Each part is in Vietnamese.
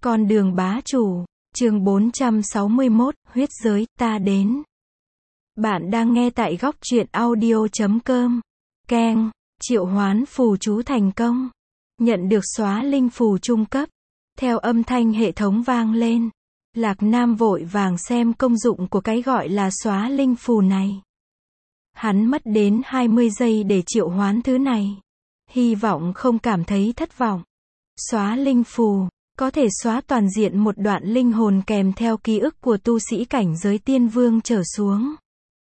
Con đường bá chủ, chương 461, huyết giới, ta đến. Bạn đang nghe tại góc truyện audio.com. Keng, triệu hoán phù chú thành công. Nhận được xóa linh phù trung cấp. Theo âm thanh hệ thống vang lên, Lạc Nam vội vàng xem công dụng của cái gọi là xóa linh phù này. Hắn mất đến 20 giây để triệu hoán thứ này. Hy vọng không cảm thấy thất vọng. Xóa linh phù có thể xóa toàn diện một đoạn linh hồn kèm theo ký ức của tu sĩ cảnh giới tiên vương trở xuống.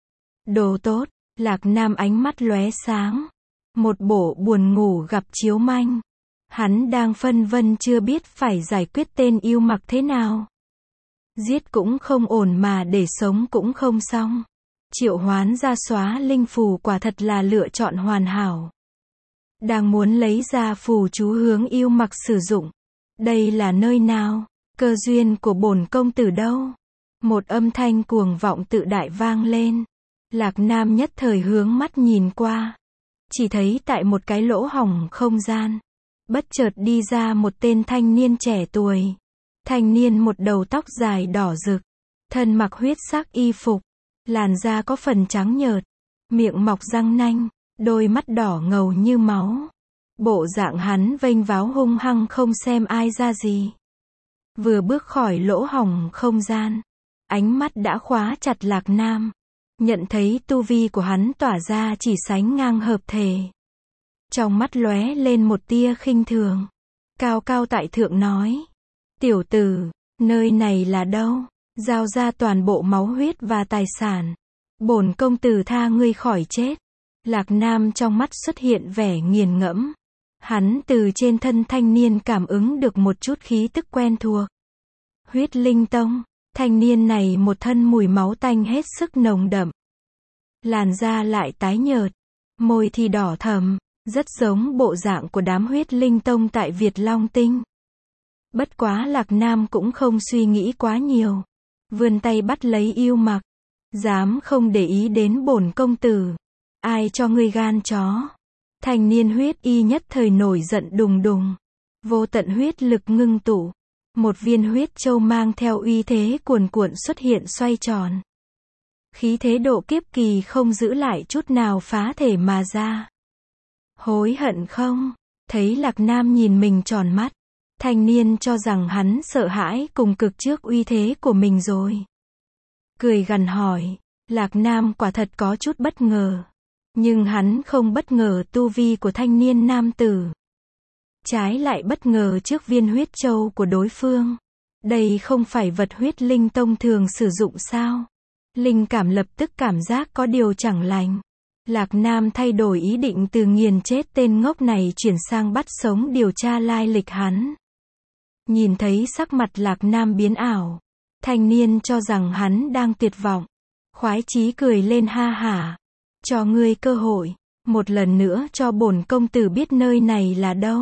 Đồ tốt, Lạc Nam ánh mắt lóe sáng. Một bộ buồn ngủ gặp chiếu manh. Hắn đang phân vân chưa biết phải giải quyết tên yêu mặc thế nào. Giết cũng không ổn mà để sống cũng không xong. Triệu hoán ra xóa linh phù quả thật là lựa chọn hoàn hảo. Đang muốn lấy ra phù chú hướng yêu mặc sử dụng. Đây là nơi nào? Cơ duyên của bổn công tử đâu? Một âm thanh cuồng vọng tự đại vang lên. Lạc Nam nhất thời hướng mắt nhìn qua. Chỉ thấy tại một cái lỗ hổng không gian, bất chợt đi ra một tên thanh niên trẻ tuổi. Thanh niên một đầu tóc dài đỏ rực, thân mặc huyết sắc y phục, làn da có phần trắng nhợt, miệng mọc răng nanh, đôi mắt đỏ ngầu như máu. Bộ dạng hắn vênh váo hung hăng không xem ai ra gì. Vừa bước khỏi lỗ hổng không gian, ánh mắt đã khóa chặt Lạc Nam. Nhận thấy tu vi của hắn tỏa ra chỉ sánh ngang hợp thể. Trong mắt lóe lên một tia khinh thường. Cao cao tại thượng nói: tiểu tử, nơi này là đâu? Giao ra toàn bộ máu huyết và tài sản. Bổn công tử tha ngươi khỏi chết. Lạc Nam trong mắt xuất hiện vẻ nghiền ngẫm. Hắn từ trên thân thanh niên cảm ứng được một chút khí tức quen thuộc. Huyết linh tông. Thanh niên này một thân mùi máu tanh hết sức nồng đậm. Làn da lại tái nhợt, môi thì đỏ thẫm, rất giống bộ dạng của đám huyết linh tông tại Việt Long Tinh. Bất quá Lạc Nam cũng không suy nghĩ quá nhiều. Vươn tay bắt lấy yêu mặc. Dám không để ý đến bổn công tử. Ai cho ngươi gan chó? Thanh niên huyết y nhất thời nổi giận đùng đùng. Vô tận huyết lực ngưng tụ. Một viên huyết châu mang theo uy thế cuồn cuộn xuất hiện xoay tròn. Khí thế độ kiếp kỳ không giữ lại chút nào phá thể mà ra. Hối hận không? Thấy Lạc Nam nhìn mình tròn mắt. Thanh niên cho rằng hắn sợ hãi cùng cực trước uy thế của mình rồi. Cười gằn hỏi. Lạc Nam quả thật có chút bất ngờ. Nhưng hắn không bất ngờ tu vi của thanh niên nam tử. Trái lại bất ngờ trước viên huyết châu của đối phương. Đây không phải vật huyết linh tông thường sử dụng sao? Linh cảm lập tức cảm giác có điều chẳng lành. Lạc Nam thay đổi ý định từ nghiền chết tên ngốc này chuyển sang bắt sống điều tra lai lịch hắn. Nhìn thấy sắc mặt Lạc Nam biến ảo. Thanh niên cho rằng hắn đang tuyệt vọng. Khoái chí cười lên ha hả. Cho ngươi cơ hội. Một lần nữa cho bổn công tử biết nơi này là đâu.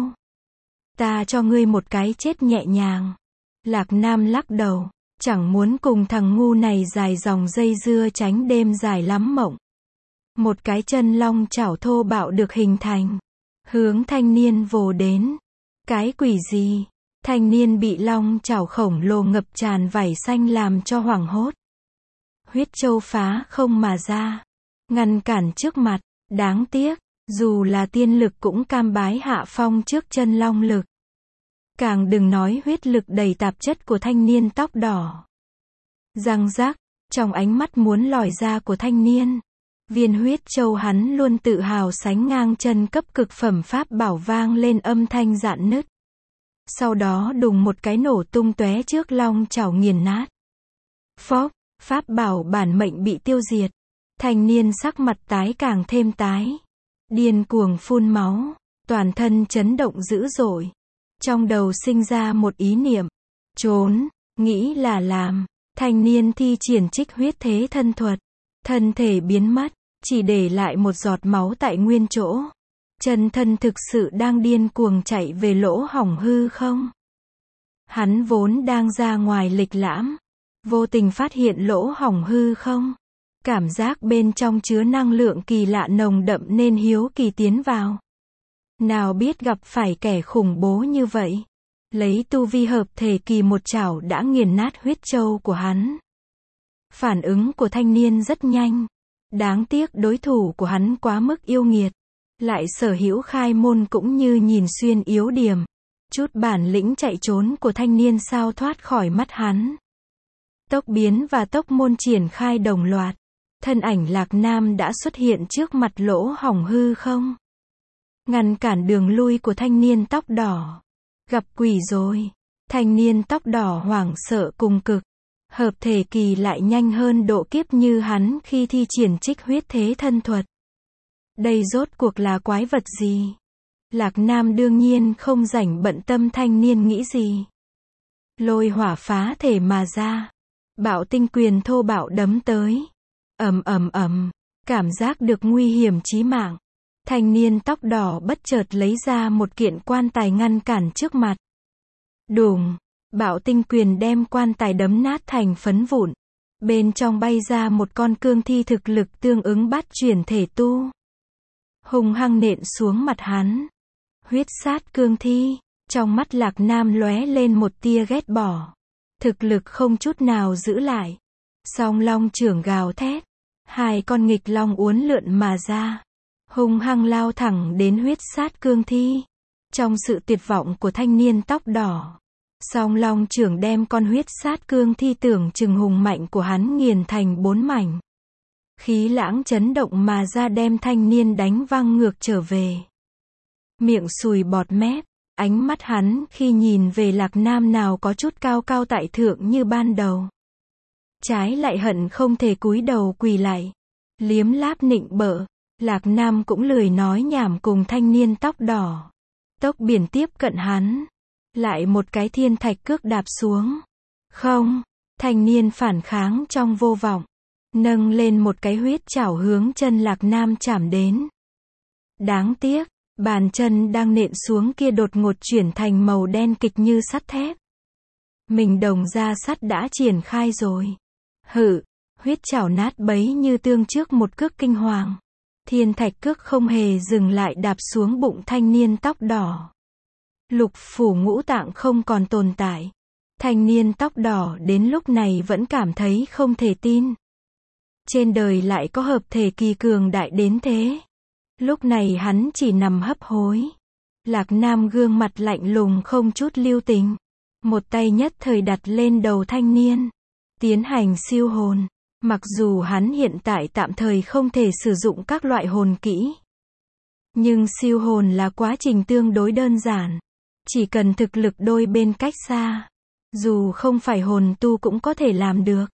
Ta cho ngươi một cái chết nhẹ nhàng. Lạc Nam lắc đầu. Chẳng muốn cùng thằng ngu này dài dòng dây dưa tránh đêm dài lắm mộng. Một cái chân long chảo thô bạo được hình thành. Hướng thanh niên vồ đến. Cái quỷ gì? Thanh niên bị long chảo khổng lồ ngập tràn vảy xanh làm cho hoảng hốt. Huyết châu phá không mà ra. Ngăn cản trước mặt. Đáng tiếc, dù là tiên lực cũng cam bái hạ phong trước chân long lực. Càng đừng nói huyết lực đầy tạp chất của thanh niên tóc đỏ. Răng rắc, trong ánh mắt muốn lòi ra của thanh niên. Viên huyết châu hắn luôn tự hào sánh ngang chân cấp cực phẩm pháp bảo vang lên âm thanh rạn nứt. Sau đó đùng một cái nổ tung tóe trước long chảo nghiền nát. Phốc, pháp bảo bản mệnh bị tiêu diệt. Thanh niên sắc mặt tái càng thêm tái. Điên cuồng phun máu, toàn thân chấn động dữ dội. Trong đầu sinh ra một ý niệm. Trốn, nghĩ là làm. Thanh niên thi triển trích huyết thế thân thuật. Thân thể biến mất, chỉ để lại một giọt máu tại nguyên chỗ. Chân thân thực sự đang điên cuồng chạy về lỗ hổng hư không. Hắn vốn đang ra ngoài lịch lãm. Vô tình phát hiện lỗ hổng hư không. Cảm giác bên trong chứa năng lượng kỳ lạ nồng đậm nên hiếu kỳ tiến vào. Nào biết gặp phải kẻ khủng bố như vậy. lấy tu vi hợp thể kỳ một chảo đã nghiền nát huyết châu của hắn. Phản ứng của thanh niên rất nhanh. Đáng tiếc đối thủ của hắn quá mức yêu nghiệt. Lại sở hữu khai môn cũng như nhìn xuyên yếu điểm. Chút bản lĩnh chạy trốn của thanh niên sao thoát khỏi mắt hắn. Tốc biến và tốc môn triển khai đồng loạt. Thân ảnh Lạc Nam đã xuất hiện trước mặt lỗ hổng hư không. Ngăn cản đường lui của thanh niên tóc đỏ. Gặp quỷ rồi. Thanh niên tóc đỏ hoảng sợ cùng cực. Hợp thể kỳ lại nhanh hơn độ kiếp như hắn khi thi triển trích huyết thế thân thuật. Đây rốt cuộc là quái vật gì? Lạc Nam đương nhiên không rảnh bận tâm thanh niên nghĩ gì. Lôi hỏa phá thể mà ra. Bạo tinh quyền thô bạo đấm tới. Ầm ầm ầm, cảm giác được nguy hiểm chí mạng. Thanh niên tóc đỏ bất chợt lấy ra một kiện quan tài ngăn cản trước mặt. Đùng, bạo tinh quyền đem quan tài đấm nát thành phấn vụn. Bên trong bay ra một con cương thi thực lực tương ứng bát chuyển thể tu. Hung hăng nện xuống mặt hắn. Huyết sát cương thi, trong mắt Lạc Nam lóe lên một tia ghét bỏ. Thực lực không chút nào giữ lại. Song long trưởng gào thét. Hai con nghịch long uốn lượn mà ra. Hung hăng lao thẳng đến huyết sát cương thi. Trong sự tuyệt vọng của thanh niên tóc đỏ. Song long trưởng đem con huyết sát cương thi tưởng chừng hùng mạnh của hắn nghiền thành 4 mảnh. Khí lãng chấn động mà ra đem thanh niên đánh văng ngược trở về. Miệng sùi bọt mép. Ánh mắt hắn khi nhìn về Lạc Nam nào có chút cao cao tại thượng như ban đầu. Trái lại hận không thể cúi đầu quỳ lại. Liếm láp nịnh bợ. Lạc Nam cũng lười nói nhảm cùng thanh niên tóc đỏ. Tốc biển tiếp cận hắn. Lại một cái thiên thạch cước đạp xuống. Không. Thanh niên phản kháng trong vô vọng. Nâng lên một cái huyết chảo hướng chân Lạc Nam chạm đến. Đáng tiếc. Bàn chân đang nện xuống kia đột ngột chuyển thành màu đen kịch như sắt thép. Mình đồng ra sắt đã triển khai rồi. Hự, huyết chảo nát bấy như tương trước một cước kinh hoàng. Thiên thạch cước không hề dừng lại đạp xuống bụng thanh niên tóc đỏ. Lục phủ ngũ tạng không còn tồn tại. Thanh niên tóc đỏ đến lúc này vẫn cảm thấy không thể tin. Trên đời lại có hợp thể kỳ cường đại đến thế. Lúc này hắn chỉ nằm hấp hối. Lạc Nam gương mặt lạnh lùng không chút lưu tình. Một tay nhất thời đặt lên đầu thanh niên. Tiến hành siêu hồn. Mặc dù hắn hiện tại tạm thời không thể sử dụng các loại hồn kỹ. Nhưng siêu hồn là quá trình tương đối đơn giản. Chỉ cần thực lực đôi bên cách xa. Dù không phải hồn tu cũng có thể làm được.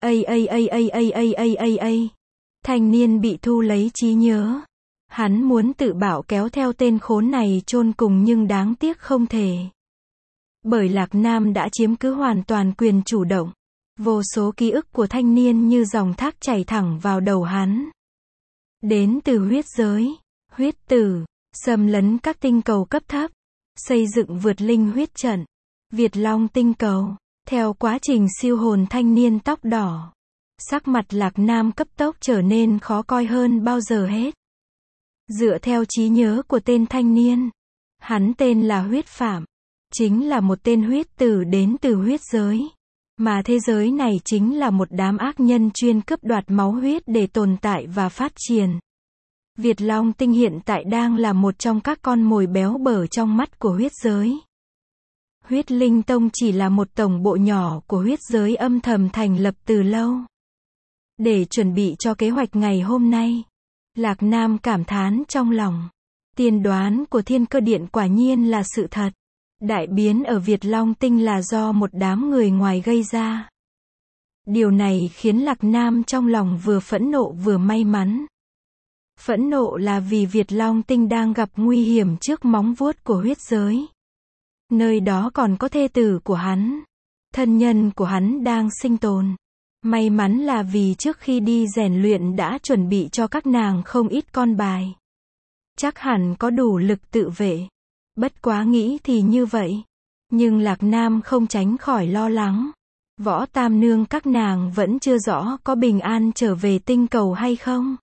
Thanh niên bị thu lấy trí nhớ. Hắn muốn tự bảo kéo theo tên khốn này chôn cùng nhưng đáng tiếc không thể. Bởi Lạc Nam đã chiếm cứ hoàn toàn quyền chủ động. Vô số ký ức của thanh niên như dòng thác chảy thẳng vào đầu hắn. Đến từ huyết giới, huyết tử, xâm lấn các tinh cầu cấp thấp, xây dựng vượt linh huyết trận, Việt Long tinh cầu. Theo quá trình siêu hồn thanh niên tóc đỏ, sắc mặt Lạc Nam cấp tốc trở nên khó coi hơn bao giờ hết. Dựa theo trí nhớ của tên thanh niên, hắn tên là Huyết Phạm, chính là một tên huyết tử đến từ huyết giới. Mà thế giới này chính là một đám ác nhân chuyên cướp đoạt máu huyết để tồn tại và phát triển. Việt Long tinh hiện tại đang là một trong các con mồi béo bở trong mắt của huyết giới. Huyết Linh Tông chỉ là một tổng bộ nhỏ của huyết giới âm thầm thành lập từ lâu. Để chuẩn bị cho kế hoạch ngày hôm nay, Lạc Nam cảm thán trong lòng. Tiên đoán của Thiên Cơ Điện quả nhiên là sự thật. Đại biến ở Việt Long tinh là do một đám người ngoài gây ra. Điều này khiến Lạc Nam trong lòng vừa phẫn nộ vừa may mắn. Phẫn nộ là vì Việt Long tinh đang gặp nguy hiểm trước móng vuốt của huyết giới. Nơi đó còn có thê tử của hắn. Thân nhân của hắn đang sinh tồn. May mắn là vì trước khi đi rèn luyện đã chuẩn bị cho các nàng không ít con bài. Chắc hẳn có đủ lực tự vệ. Bất quá nghĩ thì như vậy. Nhưng Lạc Nam không tránh khỏi lo lắng. Võ Tam Nương các nàng vẫn chưa rõ có bình an trở về tinh cầu hay không.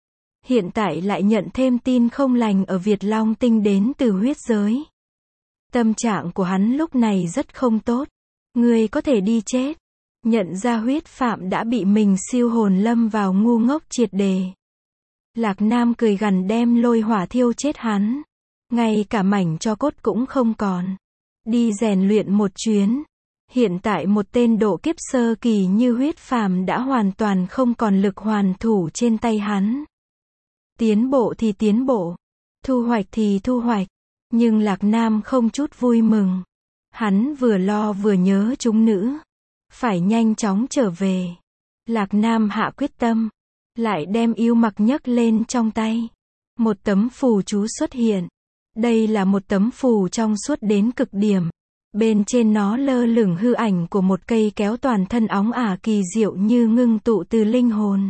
Hiện tại lại nhận thêm tin không lành ở Việt Long tinh đến từ huyết giới. Tâm trạng của hắn lúc này rất không tốt. Ngươi có thể đi chết. Nhận ra huyết phạm đã bị mình siêu hồn lâm vào ngu ngốc triệt đề. Lạc Nam cười gằn đem lôi hỏa thiêu chết hắn. Ngay cả mảnh tro cốt cũng không còn. Đi rèn luyện một chuyến. Hiện tại một tên độ kiếp sơ kỳ như huyết phàm đã hoàn toàn không còn lực hoàn thủ trên tay hắn. Tiến bộ thì tiến bộ. Thu hoạch thì thu hoạch. Nhưng Lạc Nam không chút vui mừng. Hắn vừa lo vừa nhớ chúng nữ. Phải nhanh chóng trở về. Lạc Nam hạ quyết tâm. Lại đem yêu mặc nhấc lên trong tay. Một tấm phù chú xuất hiện. Đây là một tấm phù trong suốt đến cực điểm. Bên trên nó lơ lửng hư ảnh của một cây kéo toàn thân óng ả kỳ diệu như ngưng tụ từ linh hồn.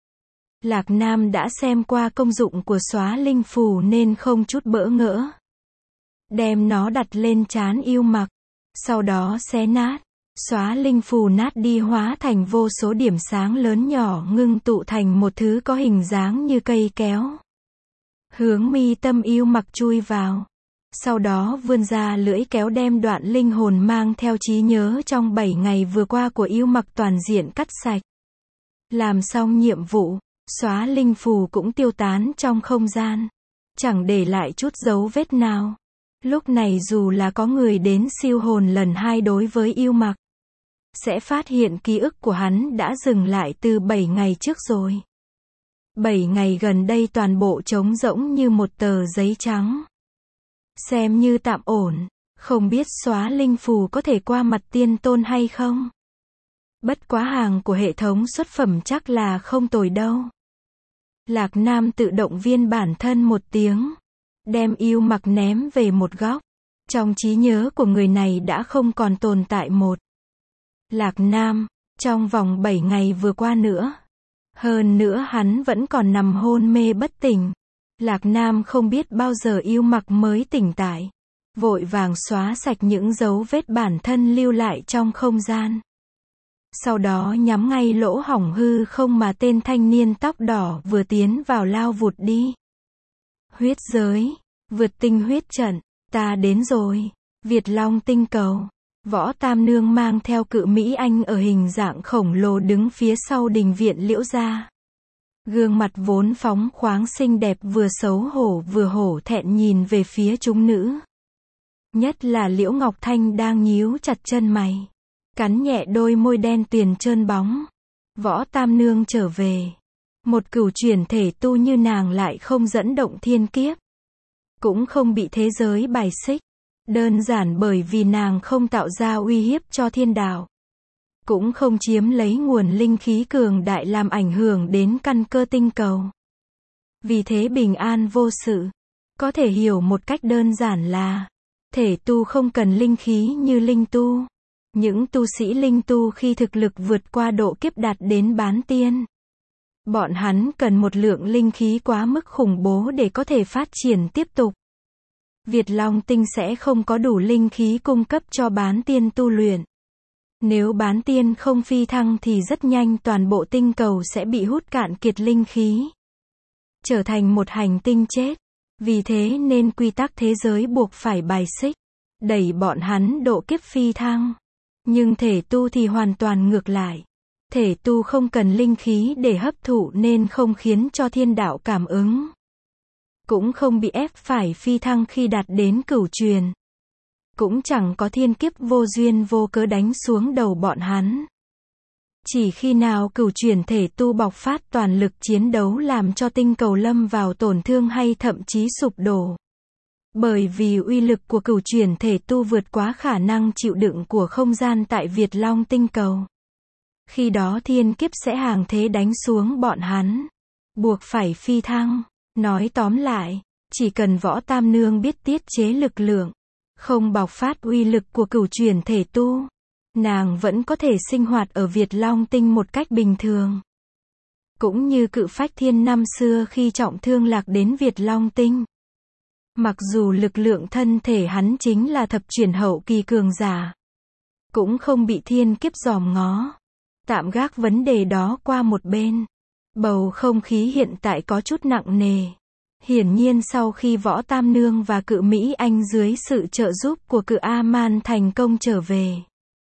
Lạc Nam đã xem qua công dụng của xóa linh phù nên không chút bỡ ngỡ. Đem nó đặt lên trán yêu mặc. Sau đó xé nát. Xóa linh phù nát đi hóa thành vô số điểm sáng lớn nhỏ ngưng tụ thành một thứ có hình dáng như cây kéo. Hướng mi tâm yêu mặc chui vào. Sau đó vươn ra lưỡi kéo đem đoạn linh hồn mang theo trí nhớ trong 7 ngày vừa qua của yêu mặc toàn diện cắt sạch. Làm xong nhiệm vụ, xóa linh phù cũng tiêu tán trong không gian. Chẳng để lại chút dấu vết nào. Lúc này dù là có người đến siêu hồn lần 2 đối với yêu mặc, sẽ phát hiện ký ức của hắn đã dừng lại từ 7 ngày trước rồi. 7 ngày gần đây toàn bộ trống rỗng như một tờ giấy trắng. Xem như tạm ổn, không biết xóa linh phù có thể qua mặt tiên tôn hay không. Bất quá hàng của hệ thống xuất phẩm chắc là không tồi đâu. Lạc Nam tự động viên bản thân một tiếng. Đem yêu mặc ném về một góc. Trong trí nhớ của người này đã không còn tồn tại một. Lạc Nam, trong vòng 7 ngày vừa qua nữa. Hơn nữa hắn vẫn còn nằm hôn mê bất tỉnh. Lạc Nam không biết bao giờ yêu mặc mới tỉnh tại. Vội vàng xóa sạch những dấu vết bản thân lưu lại trong không gian. Sau đó nhắm ngay lỗ hổng hư không mà tên thanh niên tóc đỏ vừa tiến vào lao vụt đi. Huyết giới, vượt tinh huyết trận, ta đến rồi. Việt Long tinh cầu. Võ Tam Nương mang theo cự Mỹ Anh ở hình dạng khổng lồ đứng phía sau đình viện Liễu gia. Gương mặt vốn phóng khoáng xinh đẹp vừa xấu hổ vừa hổ thẹn nhìn về phía chúng nữ. Nhất là Liễu Ngọc Thanh đang nhíu chặt chân mày. Cắn nhẹ đôi môi đen tuyền trơn bóng. Võ Tam Nương trở về. Một cửu chuyển thể tu như nàng lại không dẫn động thiên kiếp. Cũng không bị thế giới bài xích. Đơn giản bởi vì nàng không tạo ra uy hiếp cho thiên đạo. Cũng không chiếm lấy nguồn linh khí cường đại làm ảnh hưởng đến căn cơ tinh cầu. Vì thế bình an vô sự. Có thể hiểu một cách đơn giản là thể tu không cần linh khí như linh tu. Những tu sĩ linh tu khi thực lực vượt qua độ kiếp đạt đến bán tiên. Bọn hắn cần một lượng linh khí quá mức khủng bố để có thể phát triển tiếp tục. Việt Long tinh sẽ không có đủ linh khí cung cấp cho bán tiên tu luyện. Nếu bán tiên không phi thăng thì rất nhanh toàn bộ tinh cầu sẽ bị hút cạn kiệt linh khí. Trở thành một hành tinh chết. Vì thế nên quy tắc thế giới buộc phải bài xích. Đẩy bọn hắn độ kiếp phi thăng. Nhưng thể tu thì hoàn toàn ngược lại. Thể tu không cần linh khí để hấp thụ nên không khiến cho thiên đạo cảm ứng. Cũng không bị ép phải phi thăng khi đạt đến cửu truyền. Cũng chẳng có thiên kiếp vô duyên vô cớ đánh xuống đầu bọn hắn. Chỉ khi nào cửu chuyển thể tu bộc phát toàn lực chiến đấu làm cho tinh cầu lâm vào tổn thương hay thậm chí sụp đổ. Bởi vì uy lực của cửu chuyển thể tu vượt quá khả năng chịu đựng của không gian tại Việt Long tinh cầu. Khi đó thiên kiếp sẽ hàng thế đánh xuống bọn hắn. Buộc phải phi thăng. Nói tóm lại, chỉ cần Võ Tam Nương biết tiết chế lực lượng, không bộc phát uy lực của cửu chuyển thể tu, nàng vẫn có thể sinh hoạt ở Việt Long tinh một cách bình thường. Cũng như Cự Phách Thiên năm xưa khi trọng thương lạc đến Việt Long tinh. Mặc dù lực lượng thân thể hắn chính là thập chuyển hậu kỳ cường giả, cũng không bị thiên kiếp dòm ngó. Tạm gác vấn đề đó qua một bên. Bầu không khí hiện tại có chút nặng nề. Hiển nhiên sau khi Võ Tam Nương và Cự Mỹ Anh dưới sự trợ giúp của Cự A-man thành công trở về,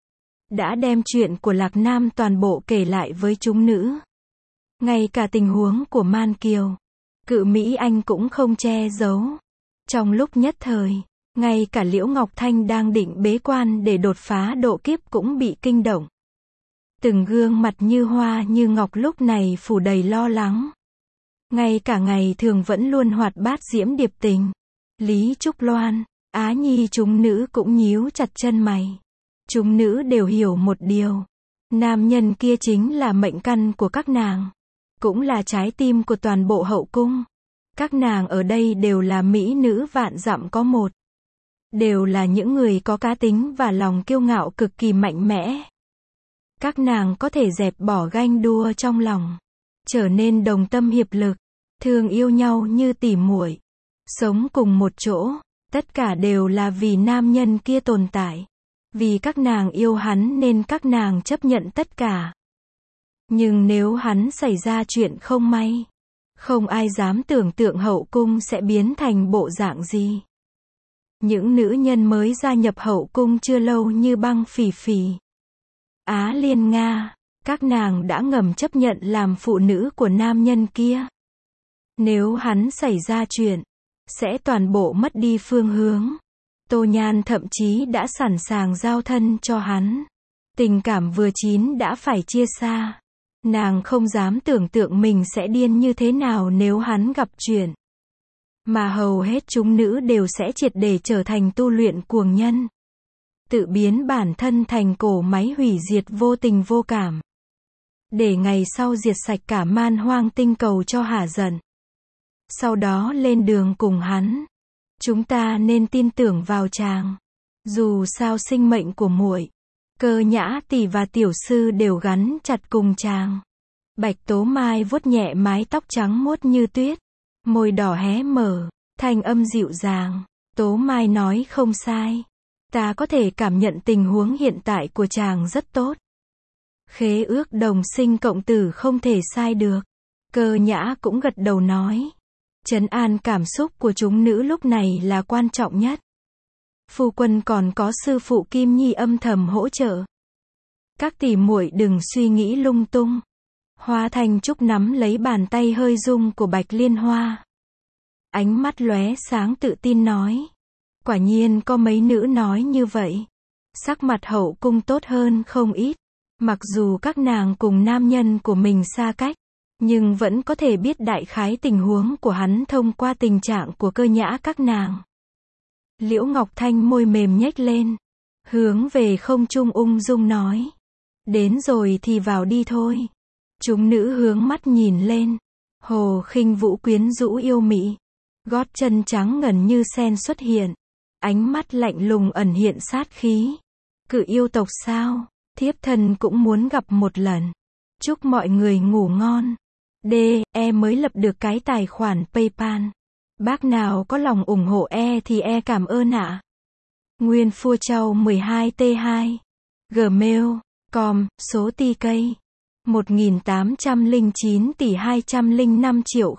đã đem chuyện của Lạc Nam toàn bộ kể lại với chúng nữ. Ngay cả tình huống của Man Kiều, Cự Mỹ Anh cũng không che giấu. Trong lúc nhất thời, ngay cả Liễu Ngọc Thanh đang định bế quan để đột phá độ kiếp cũng bị kinh động. Từng gương mặt như hoa như ngọc lúc này phủ đầy lo lắng. Ngay cả ngày thường vẫn luôn hoạt bát diễm điệp tình, Lý Trúc Loan, Á Nhi chúng nữ cũng nhíu chặt chân mày. Chúng nữ đều hiểu một điều. Nam nhân kia chính là mệnh căn của các nàng. Cũng là trái tim của toàn bộ hậu cung. Các nàng ở đây đều là mỹ nữ vạn dặm có một. Đều là những người có cá tính và lòng kiêu ngạo cực kỳ mạnh mẽ. Các nàng có thể dẹp bỏ ganh đua trong lòng, trở nên đồng tâm hiệp lực, thương yêu nhau như tỉ muội, sống cùng một chỗ. Tất cả đều là vì nam nhân kia tồn tại. Vì các nàng yêu hắn nên các nàng chấp nhận tất cả. Nhưng nếu hắn xảy ra chuyện không may, không ai dám tưởng tượng hậu cung sẽ biến thành bộ dạng gì. Những nữ nhân mới gia nhập hậu cung chưa lâu như Băng Phỉ Phỉ, Á Liên Nga, các nàng đã ngầm chấp nhận làm phụ nữ của nam nhân kia. Nếu hắn xảy ra chuyện, sẽ toàn bộ mất đi phương hướng. Tô Nhan thậm chí đã sẵn sàng giao thân cho hắn. Tình cảm vừa chín đã phải chia xa. Nàng không dám tưởng tượng mình sẽ điên như thế nào nếu hắn gặp chuyện. Mà hầu hết chúng nữ đều sẽ triệt để trở thành tu luyện cuồng nhân. Tự biến bản thân thành cổ máy hủy diệt vô tình vô cảm. Để ngày sau diệt sạch cả man hoang tinh cầu cho hả giận. Sau đó lên đường cùng hắn. Chúng ta nên tin tưởng vào chàng. Dù sao sinh mệnh của muội, Cơ Nhã tỷ và tiểu sư đều gắn chặt cùng chàng. Bạch Tố Mai vuốt nhẹ mái tóc trắng muốt như tuyết, môi đỏ hé mở, thanh âm dịu dàng. Tố Mai nói không sai. Ta có thể cảm nhận tình huống hiện tại của chàng rất tốt. Khế ước đồng sinh cộng tử không thể sai được. Cơ Nhã cũng gật đầu nói. Trấn an cảm xúc của chúng nữ lúc này là quan trọng nhất. Phu quân còn có sư phụ Kim Nhi âm thầm hỗ trợ. Các tỷ muội đừng suy nghĩ lung tung. Hoa Thanh Trúc nắm lấy bàn tay hơi rung của Bạch Liên Hoa. Ánh mắt lóe sáng tự tin nói. Quả nhiên có mấy nữ nói như vậy. Sắc mặt hậu cung tốt hơn không ít. Mặc dù các nàng cùng nam nhân của mình xa cách, nhưng vẫn có thể biết đại khái tình huống của hắn thông qua tình trạng của Cơ Nhã các nàng. Liễu Ngọc Thanh môi mềm nhếch lên, hướng về không trung ung dung nói. Đến rồi thì vào đi thôi. Chúng nữ hướng mắt nhìn lên. Hồ Khinh Vũ quyến rũ yêu mị. Gót chân trắng ngần như sen xuất hiện. Ánh mắt lạnh lùng ẩn hiện sát khí. Cự yêu tộc sao? Thiếp thân cũng muốn gặp một lần. Chúc mọi người ngủ ngon. Mới lập được cái tài khoản PayPal. Bác nào có lòng ủng hộ thì cảm ơn ạ. Nguyên Phua Châu 12T2 Gmail.com số TK 1809 tỷ 205 triệu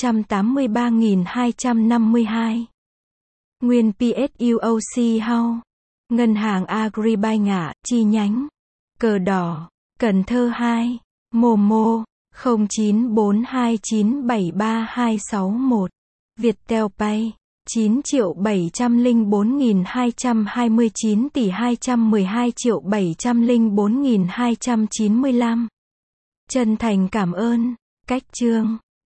083.252. Nguyên PSUOC House Ngân hàng Agribank chi nhánh Cờ Đỏ Cần Thơ 2 Momo 0942973261 Viettel Pay 9.704.229 tỷ 212.704.295. Chân thành cảm ơn. Cách chương